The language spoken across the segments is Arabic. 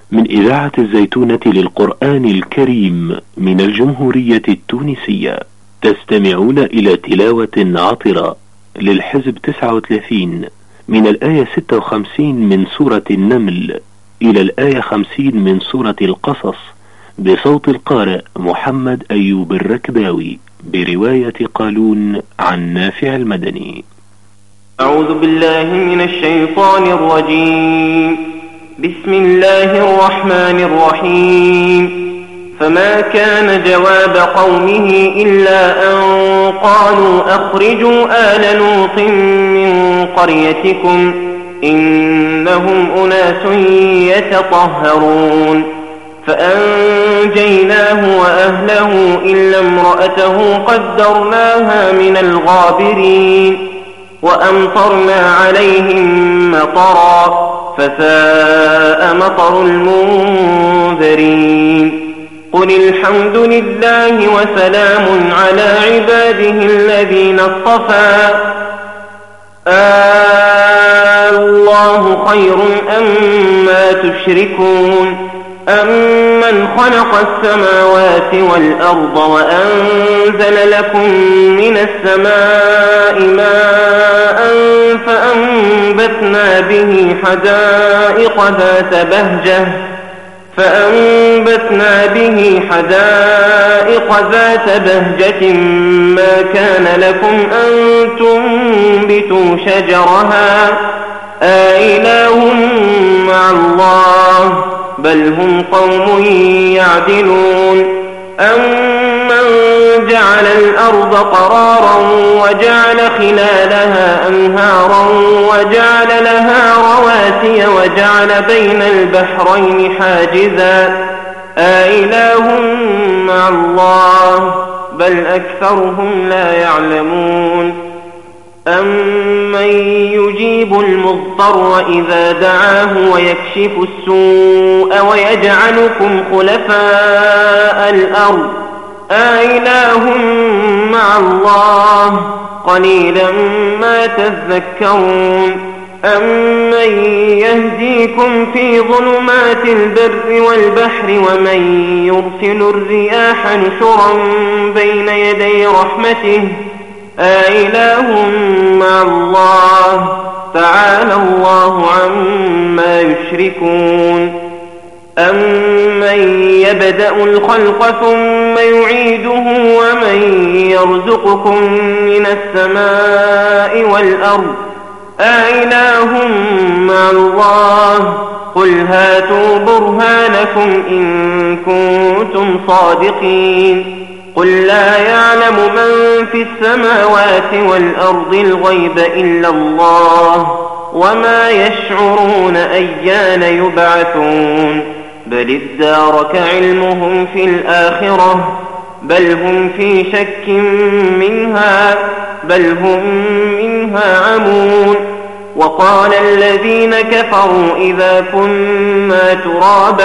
من إذاعة الزيتونة للقرآن الكريم من الجمهورية التونسية. تستمعون إلى تلاوة عطرة للحزب 39 من الآية 56 من سورة النمل إلى الآية 50 من سورة القصص، بصوت القارئ محمد أيوب الركباوي، برواية قالون عن نافع المدني. أعوذ بالله من الشيطان الرجيم. بسم الله الرحمن الرحيم. فما كان جواب قومه إلا أن قالوا أخرجوا آل لوط من قريتكم إنهم أناس يتطهرون، فأنجيناه وأهله إلا امرأته قدرناها من الغابرين، وأمطرنا عليهم مطرا فساء مطر المنذرين. قل الحمد لله وسلام على عباده الذين اصطفى، الله خير أما تشركون. أمن خلق السماوات والأرض وأنزل لكم من السماء ماء فأنبتنا به حدائق ذات بهجة ما كان لكم أن تنبتوا شجرها أإله مع الله بل هم قوم يعدلون. أمن جعل الأرض قرارا وجعل خلالها أنهارا وجعل لها رواسي وجعل بين البحرين حاجزا أإله مع الله بل أكثرهم لا يعلمون. أمن يجيب المضطر إذا دعاه ويكشف السوء ويجعلكم خلفاء الأرض أإله مع الله قليلا ما تذكرون. أمن يهديكم في ظلمات البر والبحر ومن يرسل الرياح نشرا بين يدي رحمته أإله مع الله تعالى الله عما يشركون. أمن يبدأ الخلق ثم يعيده ومن يرزقكم من السماء والأرض أإله مع الله قل هاتوا برهانكم إن كنتم صادقين. قل لا يعلم من في السماوات والأرض الغيب إلا الله وما يشعرون أيان يبعثون. بل ادارك علمهم في الآخرة بل هم في شك منها بل هم منها عمون. وقال الذين كفروا إذا كنا ترابا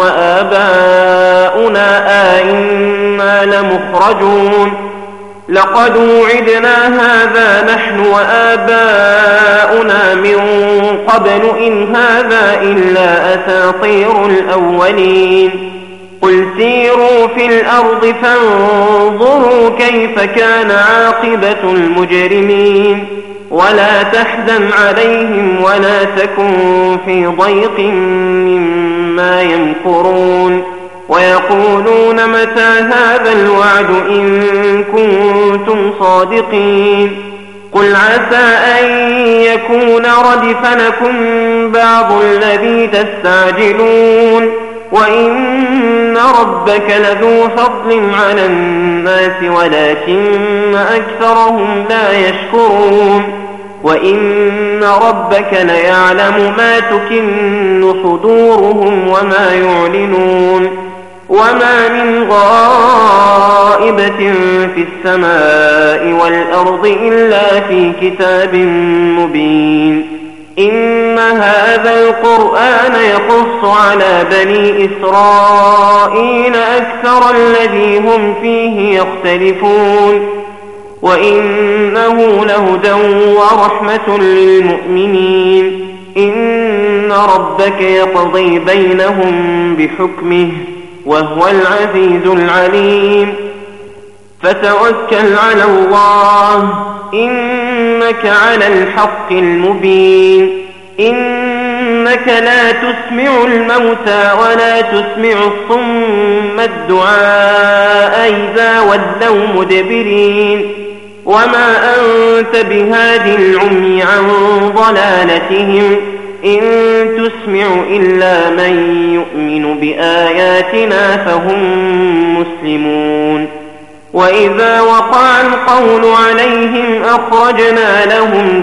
وآباؤنا أئنا لمخرجون لقد وعدنا هذا نحن وآباؤنا من قبل إن هذا إلا أساطير الأولين. قل سيروا في الأرض فانظروا كيف كان عاقبة المجرمين ولا تحزن عليهم ولا تكن في ضيق مما يمكرون. ويقولون متى هذا الوعد إن كنتم صادقين. قل عسى أن يكون ردف لكم بعض الذي تستعجلون وإن ربك لذو فضل على الناس ولكن أكثرهم لا يشكرون. وإن ربك ليعلم ما تكن صدورهم وما يعلنون. وما من غائبة في السماء والأرض إلا في كتاب مبين. إن هذا القرآن يقص على بني إسرائيل أكثر الذي هم فيه يختلفون وإنه لهدى ورحمة للمؤمنين. إن ربك يقضي بينهم بحكمه وهو العزيز العليم فتوكل على الله إنك على الحق المبين إنك لا تسمع الموتى ولا تسمع الصم الدعاء إذا ولوا مدبرين وما أنت بهادي العمي عن ضلالتهم إن تسمع إلا من يؤمن بآياتنا فهم مسلمون وإذا وقع القول عليهم أخرجنا لهم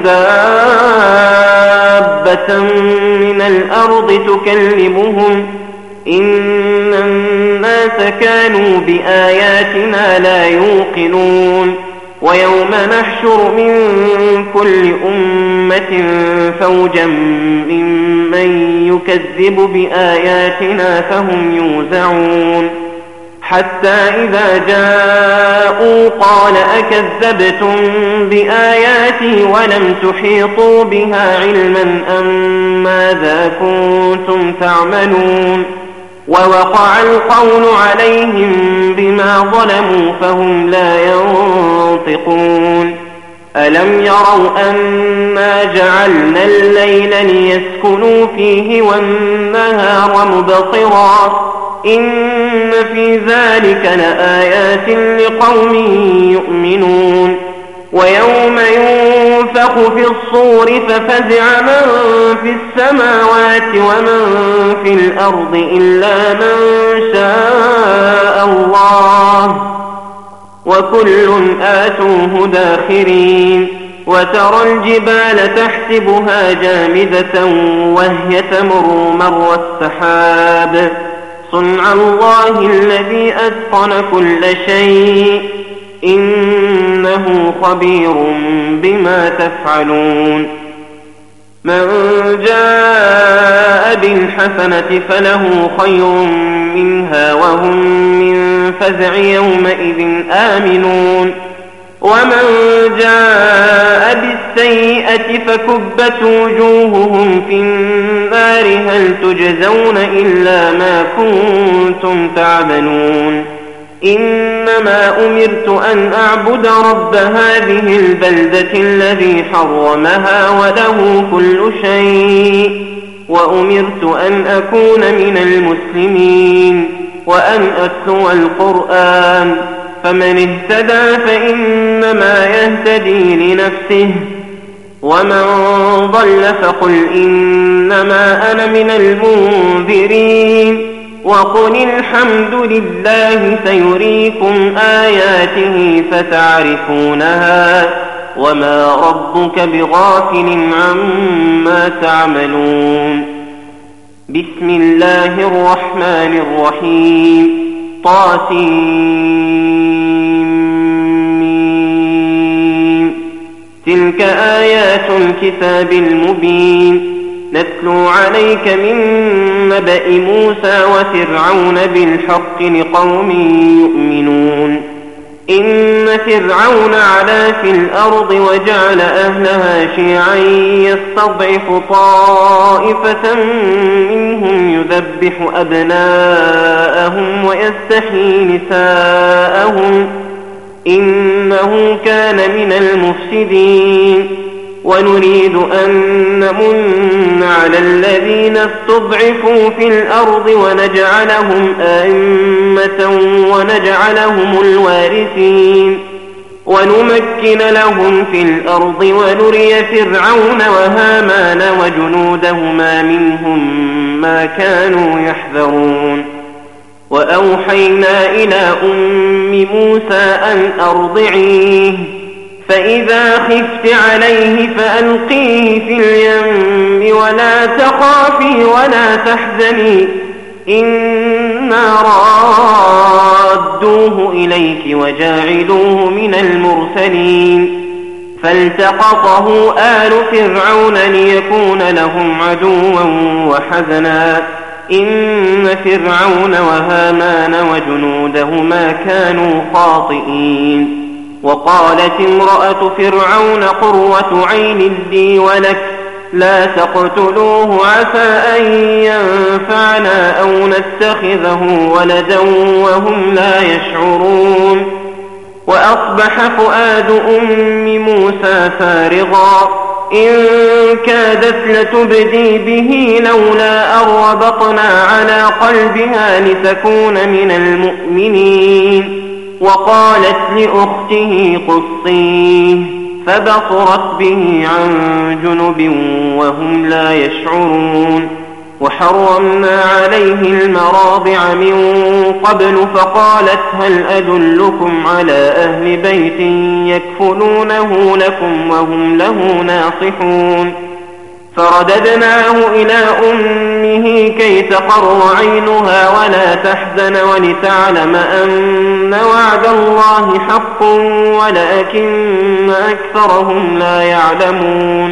دابة من الأرض تكلمهم إن الناس كانوا بآياتنا لا يوقنون ويوم نحشر من كل أمة فوجا ممن يكذب بآياتنا فهم يوزعون حتى إذا جاءوا قال أكذبتم بآياتي ولم تحيطوا بها علما أم ماذا كنتم تعملون ووقع القول عليهم بما ظلموا فهم لا ينطقون ألم يروا أنا جعلنا الليل ليسكنوا فيه والنهار مبصرا إن في ذلك لآيات لقوم يؤمنون ويوم ينفخ في الصور ففزع من في السماوات ومن في الأرض إلا من شاء الله وكل آتوه داخرين وترى الجبال تحسبها جامدة وهي تمر مر السحاب صنع الله الذي أتقن كل شيء إنه خبير بما تفعلون من جاء بالحسنة فله خير منها وهم من فزع يومئذ آمنون ومن جاء بالسيئة فكبت وجوههم في النار هل تجزون إلا ما كنتم تعملون إنما أمرت أن أعبد رب هذه البلدة الذي حرمها وله كل شيء وأمرت أن أكون من المسلمين وأن أتلو القرآن فمن اهتدى فإنما يهتدي لنفسه ومن ضل فقل إنما أنا من المنذرين وقل الحمد لله سيريكم آياته فتعرفونها وما ربك بغافل عما تعملون بسم الله الرحمن الرحيم طاسيم تلك آيات الكتاب المبين نتلو عليك من نبأ موسى وفرعون بالحق لقوم يؤمنون إن فرعون علا في الأرض وجعل أهلها شيعا يستضعف طائفة منهم يذبح أبناءهم ويستحيي نساءهم إنه كان من المفسدين ونريد أن نمن على الذين استضعفوا في الأرض ونجعلهم أئمة ونجعلهم الوارثين ونمكن لهم في الأرض ونري فرعون وهامان وجنودهما منهم ما كانوا يحذرون وأوحينا إلى أم موسى أن أرضعيه فإذا خفت عليه فألقيه في اليم ولا تخافي ولا تحزني إنا رادوه إليك وجاعلوه من المرسلين فالتقطه آل فرعون ليكون لهم عدوا وحزنا إن فرعون وهامان وجنودهما كانوا خاطئين وقالت امرأة فرعون قرة عين لي ولك لا تقتلوه عسى أن ينفعنا أو نتخذه ولدا وهم لا يشعرون. وأصبح فؤاد أم موسى فارغا إن كادت لتبدي به لولا أن ربطنا على قلبها لتكون من المؤمنين. وقالت لأخته قصيه فبصرت به عن جنب وهم لا يشعرون. وحرمنا عليه المراضع من قبل فقالت هل أدلكم على أهل بيت يكفلونه لكم وهم له ناصحون. فرددناه إلى أمه كي تقر عينها ولا تحزن ولتعلم أن وعد الله حق ولكن أكثرهم لا يعلمون.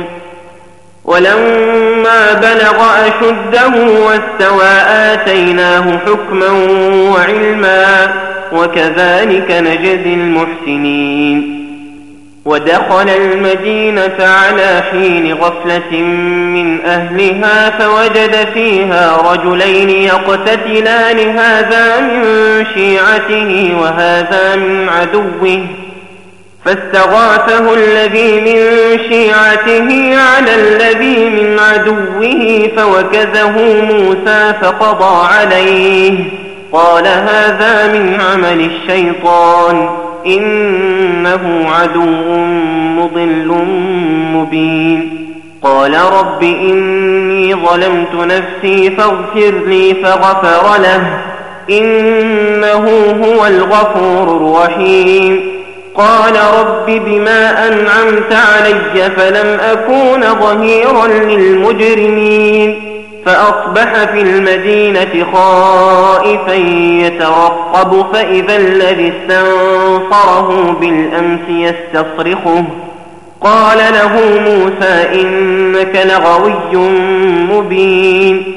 ولما بلغ أشده واستوى آتيناه حكما وعلما وكذلك نجزي المحسنين. ودخل المدينة على حين غفلة من أهلها فوجد فيها رجلين يقتتلان هذا من شيعته وهذا من عدوه فاستغاثه الذي من شيعته على الذي من عدوه فوكزه موسى فقضى عليه قال هذا من عمل الشيطان إنه عدو مضل مبين. قال رب إني ظلمت نفسي فاغفر لي فغفر له إنه هو الغفور الرحيم. قال رب بما أنعمت علي فلم أكون ظهيرا للمجرمين. فأصبح في المدينة خائفا يترقب فإذا الذي استنصره بالأمس يستصرخه قال له موسى إنك لغوي مبين.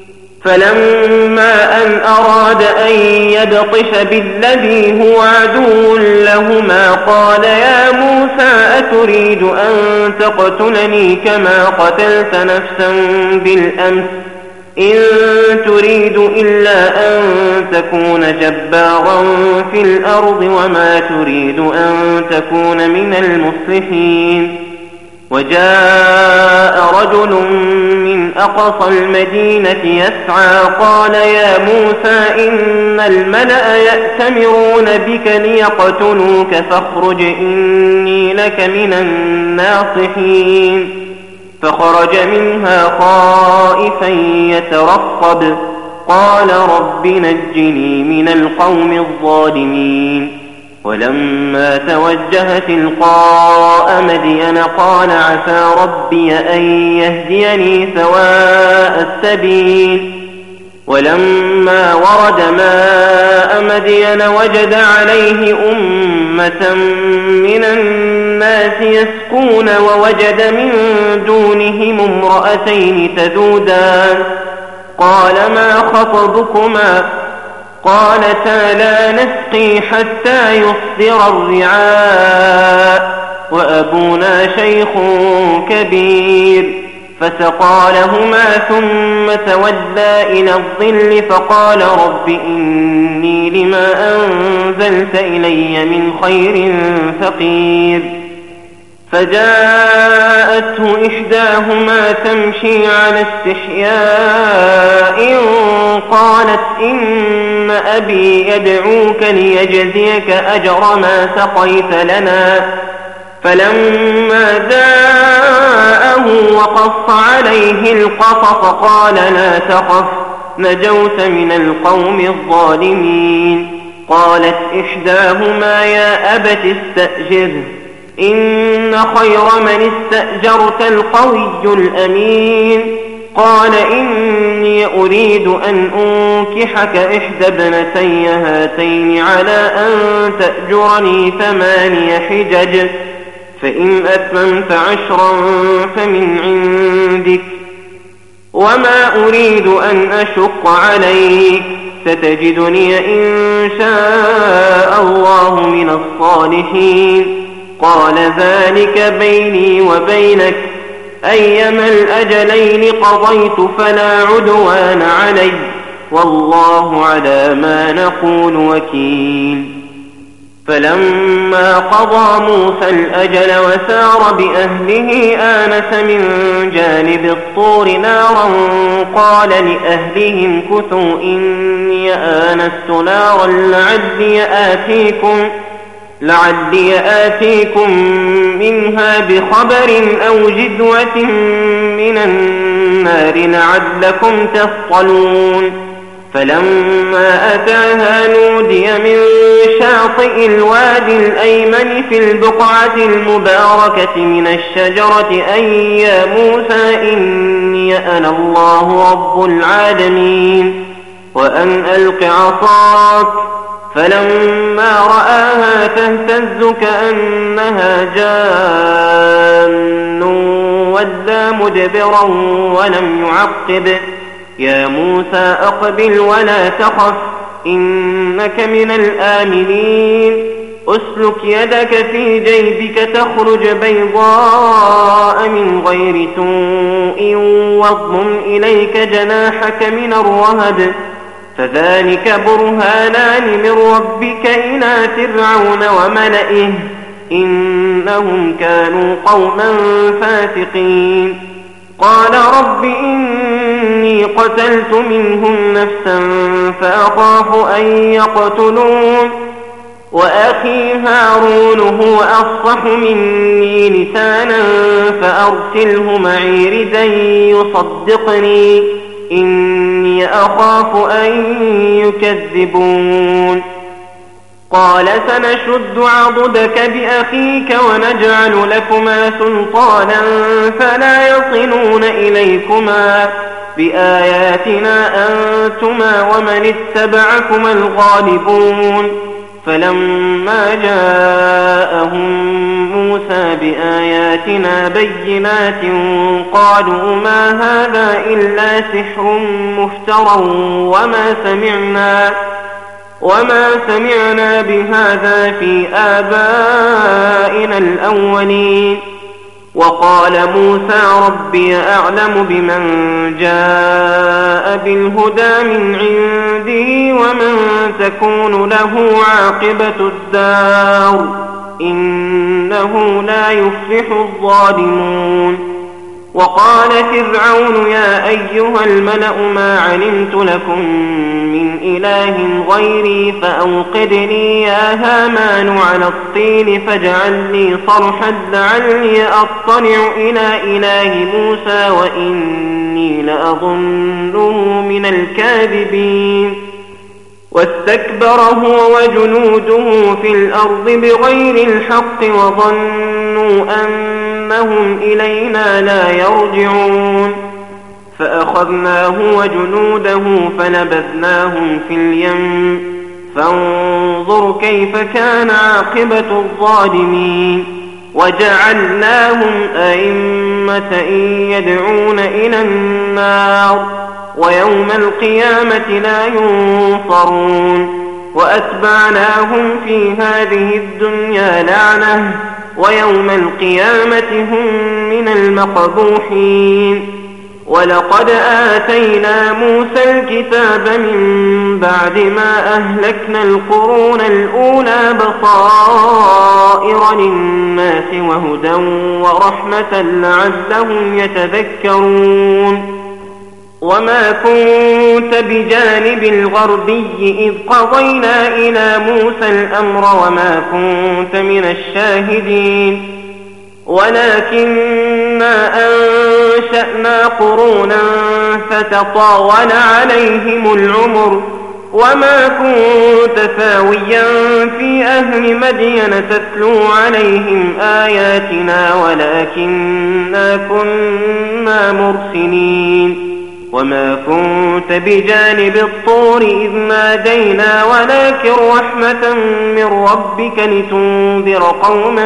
فلما أن أراد أن يبطش بالذي هو عدو لهما قال يا موسى أتريد أن تقتلني كما قتلت نفسا بالأمس إن تريد إلا أن تكون جبارا في الأرض وما تريد أن تكون من المصلحين. وجاء رجل من أقصى المدينة يسعى قال يا موسى إن الملأ يأتمرون بك ليقتلوك فاخرج إني لك من الناصحين. فخرج منها خائفا يترقب قال رب نجني من القوم الظالمين. ولما توجه تلقاء مدين قال عسى ربي أن يهديني سواء السبيل. ولما ورد ماء مدين وجد عليه أمة من الناس يسقون ووجد من دونهم امرأتين تذودان قال ما خطبكما قالتا لا نسقي حتى يصدر الرعاء وأبونا شيخ كبير. فسقى لهما ثم تولى إلى الظل فقال رب إني لما أنزلت إلي من خير فقير. فجاءته إحداهما تمشي على استحياء قالت إن أبي يدعوك ليجزيك أجر ما سقيت لنا. فلما جاءه وقص عليه القصص قال لا تخف نجوت من القوم الظالمين. قالت إحداهما يا أبت استأجره إن خير من استأجرت القوي الأمين. قال إني أريد أن أنكحك إحدى ابنتي هاتين على أن تأجرني 8 حجج فإن أتممت 10 فمن عندك وما أريد أن أشق عليك ستجدني إن شاء الله من الصالحين. قال ذلك بيني وبينك أيما الأجلين قضيت فلا عدوان علي والله على ما نقول وكيل. فلما قضى موسى الأجل وسار بأهله آنس من جانب الطور نارا قال لأهلهم كثوا إني آنست نارا لعلي آتيكم منها بخبر أو جذوة من النار لعلكم تصطلون. فلما أتاها نودي من شاطئ الوادي الأيمن في البقعة المباركة من الشجرة أن يا موسى إني أنا الله رب العالمين وأن ألق عصاك. فلما رآها تهتز كأنها جان ولى مدبرا ولم يعقب. يا موسى أقبل ولا تخف إنك من الآمنين. أسلك يدك في جيبك تخرج بيضاء من غير سوء واضمم إليك جناحك من الرهب فذلك برهانان من ربك إلى فرعون وملئه إنهم كانوا قوما فاسقين. قال رب إني قتلت منهم نفسا فأخاف أن يقتلون وأخي هارون هو أفصح مني لسانا فأرسله معي ردا يصدقني إني أخاف أن يكذبون. قال سنشد عضدك بأخيك ونجعل لكما سلطانا فلا يصلون إليكما بآياتنا أنتما ومن اتبعكما الغالبون. فلما جاءهم موسى بآياتنا بينات قالوا ما هذا إلا سحر مفترى وما سمعنا بهذا في آبائنا الأولين. وقال موسى ربي أعلم بمن جاء بالهدى من عنده ومن تكون له عاقبة الدار إنه لا يفلح الظالمون. وقال فرعون يا أيها الملأ ما علمت لكم من إله غيري فأوقد لي يا هامان على الطين فاجعل لي صرحا لعلي أطلع إلى إله موسى وإني لأظنه من الكاذبين. واستكبر هو وجنوده في الأرض بغير الحق وظنوا أنهم إلينا لا يرجعون. فأخذناه وجنوده فنبذناهم في اليم فانظر كيف كان عاقبة الظالمين. وجعلناهم أئمة يدعون إلى النار ويوم القيامة لا ينصرون. وأتبعناهم في هذه الدنيا لعنة ويوم القيامة هم من المقبوحين. ولقد آتينا موسى الكتاب من بعد ما أهلكنا القرون الأولى بصائر للناس وهدى ورحمة لعلهم يتذكرون. وما كنت بجانب الغربي إذ قضينا إلى موسى الأمر وما كنت من الشاهدين ولكننا أنشأنا قرونا فتطاول عليهم العمر وما كنت ثاويا في أهل مدين تتلو عليهم آياتنا ولكننا كنا مرسلين. وما كنت بجانب الطور إذ نادينا ولكن رحمة من ربك لتنذر قوما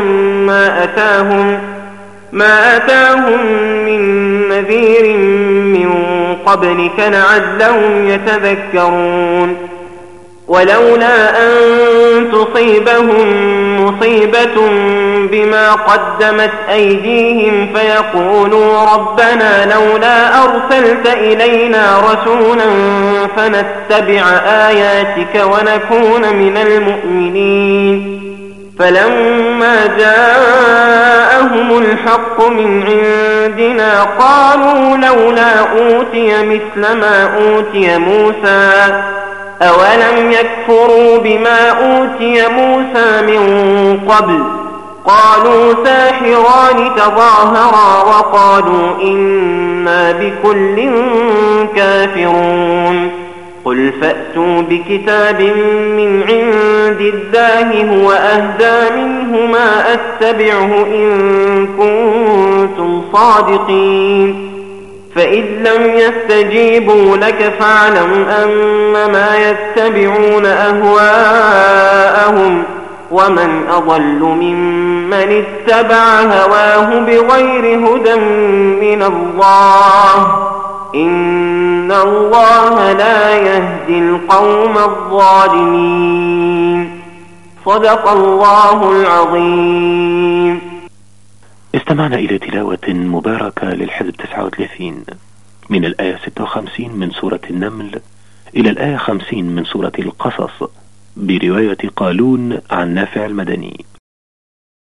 ما أتاهم من نذير من قبلك لعلهم يتذكرون. ولولا أن تصيبهم مصيبة بما قدمت أيديهم فيقولوا ربنا لولا أرسلت إلينا رسولا فنتبع آياتك ونكون من المؤمنين. فلما جاءهم الحق من عندنا قالوا لولا أوتي مثل ما أوتي موسى أولم يكفروا بما أوتي موسى من قبل قالوا ساحران تظاهرا وقالوا إنا بكل كافرون. قل فأتوا بكتاب من عند الله هو أهدى منه ما أتبعه إن كنتم صادقين. فإن لم يستجيبوا لك فاعلم أنما يتبعون أهواءهم ومن أضل ممن اتبع هواه بغير هدى من الله إن الله لا يهدي القوم الظالمين. صدق الله العظيم. استمعنا إلى تلاوة مباركة للحزب 39 من الآية 56 من سورة النمل إلى الآية 50 من سورة القصص برواية قالون عن نافع المدني.